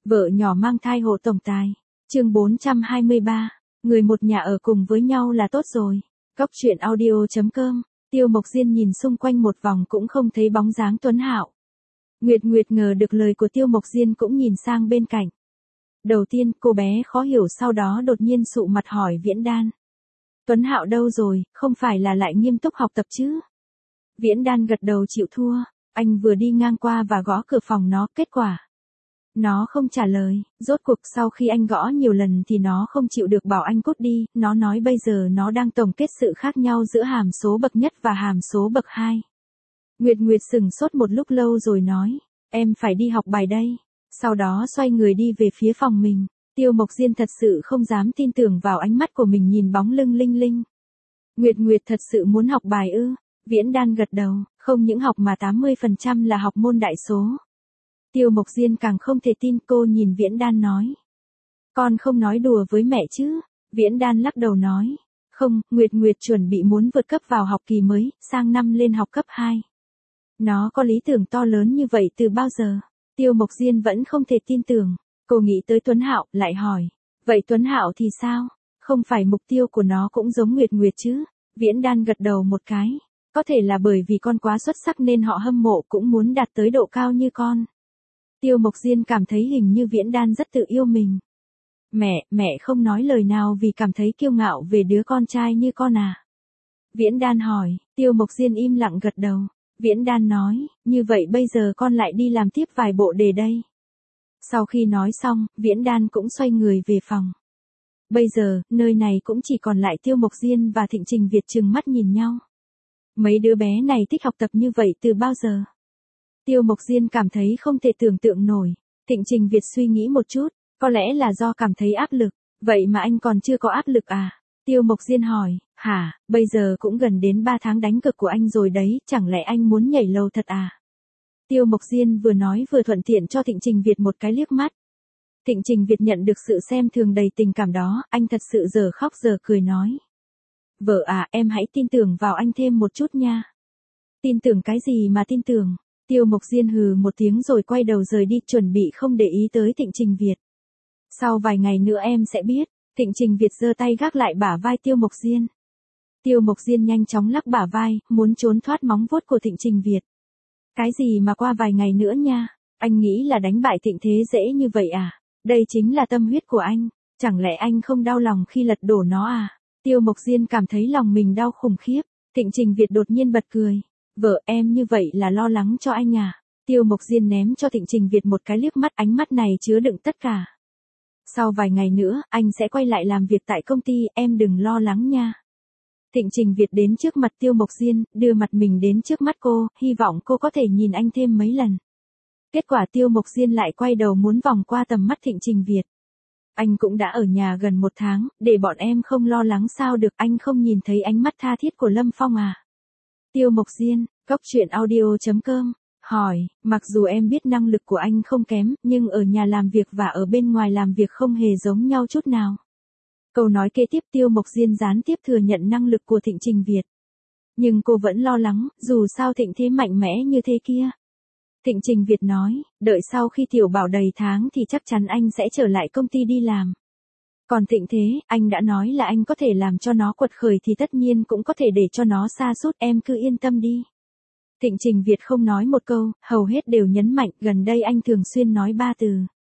Vợ nhỏ mang thai hộ tổng tài. Chương 423. Người một nhà ở cùng với nhau là tốt rồi. Cóc truyện audio.com. Tiêu Mộc Diên nhìn xung quanh một vòng cũng không thấy bóng dáng Tuấn Hạo. Nguyệt Nguyệt ngờ được lời của Tiêu Mộc Diên cũng nhìn sang bên cạnh. Đầu tiên cô bé khó hiểu, sau đó đột nhiên sụ mặt hỏi Viễn Đan. Tuấn Hạo đâu rồi, không phải là lại nghiêm túc học tập chứ? Viễn Đan gật đầu chịu thua. Anh vừa đi ngang qua và gõ cửa phòng nó, kết quả nó không trả lời. Rốt cuộc sau khi anh gõ nhiều lần thì nó không chịu được bảo anh cút đi. Nó nói bây giờ nó đang tổng kết sự khác nhau giữa hàm số bậc nhất và hàm số bậc 2. Nguyệt Nguyệt sững sốt một lúc lâu rồi nói, em phải đi học bài đây. Sau đó xoay người đi về phía phòng mình. Tiêu Mộc Diên thật sự không dám tin tưởng vào ánh mắt của mình nhìn bóng lưng Linh Linh. Nguyệt Nguyệt thật sự muốn học bài ư? Viễn Đan gật đầu, không những học mà 80% là học môn đại số. Tiêu Mộc Diên càng không thể tin, cô nhìn Viễn Đan nói. Con không nói đùa với mẹ chứ? Viễn Đan lắc đầu nói. Không, Nguyệt Nguyệt chuẩn bị muốn vượt cấp vào học kỳ mới, sang năm lên học cấp 2. Nó có lý tưởng to lớn như vậy từ bao giờ? Tiêu Mộc Diên vẫn không thể tin tưởng. Cô nghĩ tới Tuấn Hạo, lại hỏi. Vậy Tuấn Hạo thì sao? Không phải mục tiêu của nó cũng giống Nguyệt Nguyệt chứ? Viễn Đan gật đầu một cái. Có thể là bởi vì con quá xuất sắc nên họ hâm mộ, cũng muốn đạt tới độ cao như con. Tiêu Mộc Diên cảm thấy hình như Viễn Đan rất tự yêu mình. Mẹ không nói lời nào vì cảm thấy kiêu ngạo về đứa con trai như con à? Viễn Đan hỏi. Tiêu Mộc Diên im lặng gật đầu. Viễn Đan nói, như vậy bây giờ con lại đi làm tiếp vài bộ đề đây. Sau khi nói xong, Viễn Đan cũng xoay người về phòng. Bây giờ, nơi này cũng chỉ còn lại Tiêu Mộc Diên và Thịnh Trình Việt trừng mắt nhìn nhau. Mấy đứa bé này thích học tập như vậy từ bao giờ? Tiêu Mộc Diên cảm thấy không thể tưởng tượng nổi. Thịnh Trình Việt suy nghĩ một chút, có lẽ là do cảm thấy áp lực. Vậy mà anh còn chưa có áp lực à? Tiêu Mộc Diên hỏi, hả, bây giờ cũng gần đến 3 tháng đánh cực của anh rồi đấy, chẳng lẽ anh muốn nhảy lầu thật à? Tiêu Mộc Diên vừa nói vừa thuận tiện cho Thịnh Trình Việt một cái liếc mắt. Thịnh Trình Việt nhận được sự xem thường đầy tình cảm đó, anh thật sự giờ khóc giờ cười nói. Vợ à, em hãy tin tưởng vào anh thêm một chút nha. Tin tưởng cái gì mà tin tưởng? Tiêu Mộc Diên hừ một tiếng rồi quay đầu rời đi, chuẩn bị không để ý tới Thịnh Trình Việt. Sau vài ngày nữa em sẽ biết. Thịnh Trình Việt giơ tay gác lại bả vai Tiêu Mộc Diên. Tiêu Mộc Diên nhanh chóng lắc bả vai, muốn trốn thoát móng vuốt của Thịnh Trình Việt. Cái gì mà qua vài ngày nữa nha? Anh nghĩ là đánh bại Thịnh Thế dễ như vậy à? Đây chính là tâm huyết của anh. Chẳng lẽ anh không đau lòng khi lật đổ nó à? Tiêu Mộc Diên cảm thấy lòng mình đau khủng khiếp. Thịnh Trình Việt đột nhiên bật cười. Vợ em như vậy là lo lắng cho anh à? Tiêu Mộc Diên ném cho Thịnh Trình Việt một cái liếc mắt, ánh mắt này chứa đựng tất cả. Sau vài ngày nữa, anh sẽ quay lại làm việc tại công ty, em đừng lo lắng nha. Thịnh Trình Việt đến trước mặt Tiêu Mộc Diên, đưa mặt mình đến trước mắt cô, hy vọng cô có thể nhìn anh thêm mấy lần. Kết quả Tiêu Mộc Diên lại quay đầu muốn vòng qua tầm mắt Thịnh Trình Việt. Anh cũng đã ở nhà gần 1 tháng, để bọn em không lo lắng sao được, anh không nhìn thấy ánh mắt tha thiết của Lâm Phong à? Tiêu Mộc Diên, cóc truyện audio.com, hỏi, mặc dù em biết năng lực của anh không kém, nhưng ở nhà làm việc và ở bên ngoài làm việc không hề giống nhau chút nào. Câu nói kế tiếp Tiêu Mộc Diên gián tiếp thừa nhận năng lực của Thịnh Trình Việt. Nhưng cô vẫn lo lắng, dù sao Thịnh Thế mạnh mẽ như thế kia. Thịnh Trình Việt nói, đợi sau khi Tiểu Bảo đầy tháng thì chắc chắn anh sẽ trở lại công ty đi làm. Còn Thịnh Thế, anh đã nói là anh có thể làm cho nó quật khởi thì tất nhiên cũng có thể để cho nó sa sút, em cứ yên tâm đi. Thịnh Trình Việt không nói một câu, hầu hết đều nhấn mạnh, gần đây anh thường xuyên nói 3 từ.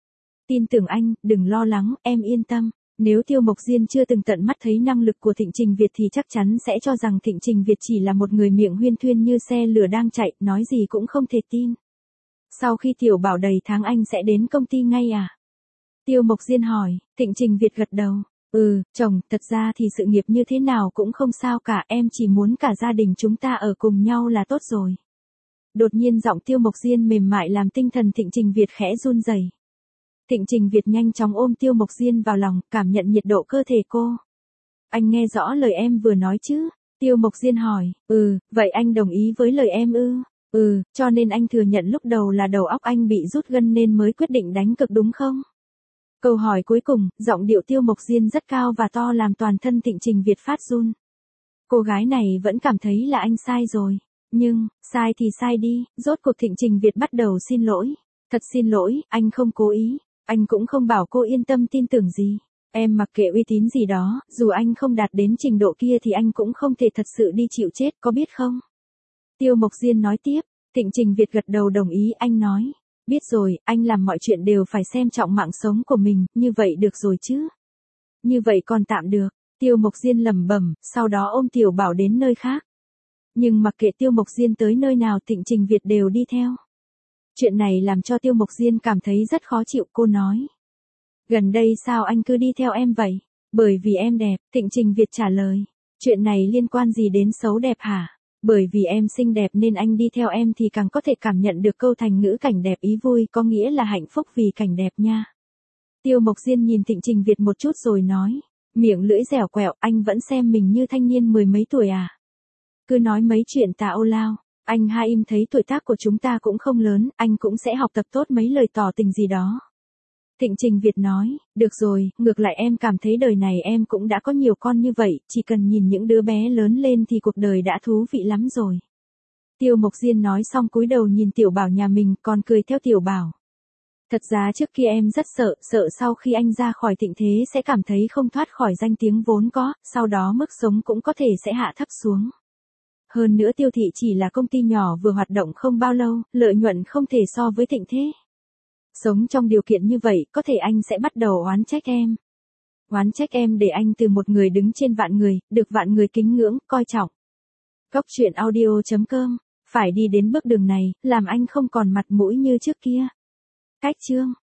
Tin tưởng anh, đừng lo lắng, em yên tâm. Nếu Tiêu Mộc Diên chưa từng tận mắt thấy năng lực của Thịnh Trình Việt thì chắc chắn sẽ cho rằng Thịnh Trình Việt chỉ là một người miệng huyên thuyên như xe lửa đang chạy, nói gì cũng không thể tin. Sau khi Tiểu Bảo đầy tháng anh sẽ đến công ty ngay à? Tiêu Mộc Diên hỏi. Thịnh Trình Việt gật đầu. Chồng, thật ra thì sự nghiệp như thế nào cũng không sao cả, em chỉ muốn cả gia đình chúng ta ở cùng nhau là tốt rồi. Đột nhiên giọng Tiêu Mộc Diên mềm mại làm tinh thần Thịnh Trình Việt khẽ run rẩy. Thịnh Trình Việt nhanh chóng ôm Tiêu Mộc Diên vào lòng, cảm nhận nhiệt độ cơ thể cô. Anh nghe rõ lời em vừa nói chứ? Tiêu Mộc Diên hỏi. Vậy anh đồng ý với lời em ư? Cho nên anh thừa nhận lúc đầu là đầu óc anh bị rút gân nên mới quyết định đánh cực đúng không? Câu hỏi cuối cùng, giọng điệu Tiêu Mộc Diên rất cao và to làm toàn thân Thịnh Trình Việt phát run. Cô gái này vẫn cảm thấy là anh sai rồi. Nhưng, sai thì sai đi, rốt cuộc Thịnh Trình Việt bắt đầu xin lỗi. Thật xin lỗi, anh không cố ý. Anh cũng không bảo cô yên tâm tin tưởng gì. Em mặc kệ uy tín gì đó, dù anh không đạt đến trình độ kia thì anh cũng không thể thật sự đi chịu chết, có biết không? Tiêu Mộc Diên nói tiếp. Thịnh Trình Việt gật đầu đồng ý, anh nói. Biết rồi, anh làm mọi chuyện đều phải xem trọng mạng sống của mình, như vậy được rồi chứ. Như vậy còn tạm được. Tiêu Mộc Diên lẩm bẩm, sau đó ôm Tiểu Bảo đến nơi khác. Nhưng mặc kệ Tiêu Mộc Diên tới nơi nào Thịnh Trình Việt đều đi theo. Chuyện này làm cho Tiêu Mộc Diên cảm thấy rất khó chịu, cô nói. Gần đây sao anh cứ đi theo em vậy? Bởi vì em đẹp, Thịnh Trình Việt trả lời. Chuyện này liên quan gì đến xấu đẹp hả? Bởi vì em xinh đẹp nên anh đi theo em thì càng có thể cảm nhận được câu thành ngữ cảnh đẹp ý vui, có nghĩa là hạnh phúc vì cảnh đẹp nha. Tiêu Mộc Diên nhìn Thịnh Trình Việt một chút rồi nói. Miệng lưỡi dẻo quẹo, anh vẫn xem mình như thanh niên mười mấy tuổi à? Cứ nói mấy chuyện tà âu lao. Anh hai im thấy tuổi tác của chúng ta cũng không lớn, anh cũng sẽ học tập tốt mấy lời tỏ tình gì đó. Thịnh Trình Việt nói, được rồi, ngược lại em cảm thấy đời này em cũng đã có nhiều con như vậy, chỉ cần nhìn những đứa bé lớn lên thì cuộc đời đã thú vị lắm rồi. Tiêu Mộc Diên nói xong cúi đầu nhìn Tiểu Bảo nhà mình còn cười theo Tiểu Bảo. Thật ra trước kia em rất sợ sau khi anh ra khỏi thịnh thế sẽ cảm thấy không thoát khỏi danh tiếng vốn có, sau đó mức sống cũng có thể sẽ hạ thấp xuống. Hơn nữa Tiêu thị chỉ là công ty nhỏ vừa hoạt động không bao lâu, lợi nhuận không thể so với thịnh thế. Sống trong điều kiện như vậy, có thể anh sẽ bắt đầu oán trách em. Oán trách em để anh từ một người đứng trên vạn người, được vạn người kính ngưỡng, coi trọng. Góc truyện audio.com, phải đi đến bước đường này, làm anh không còn mặt mũi như trước kia. Cách chương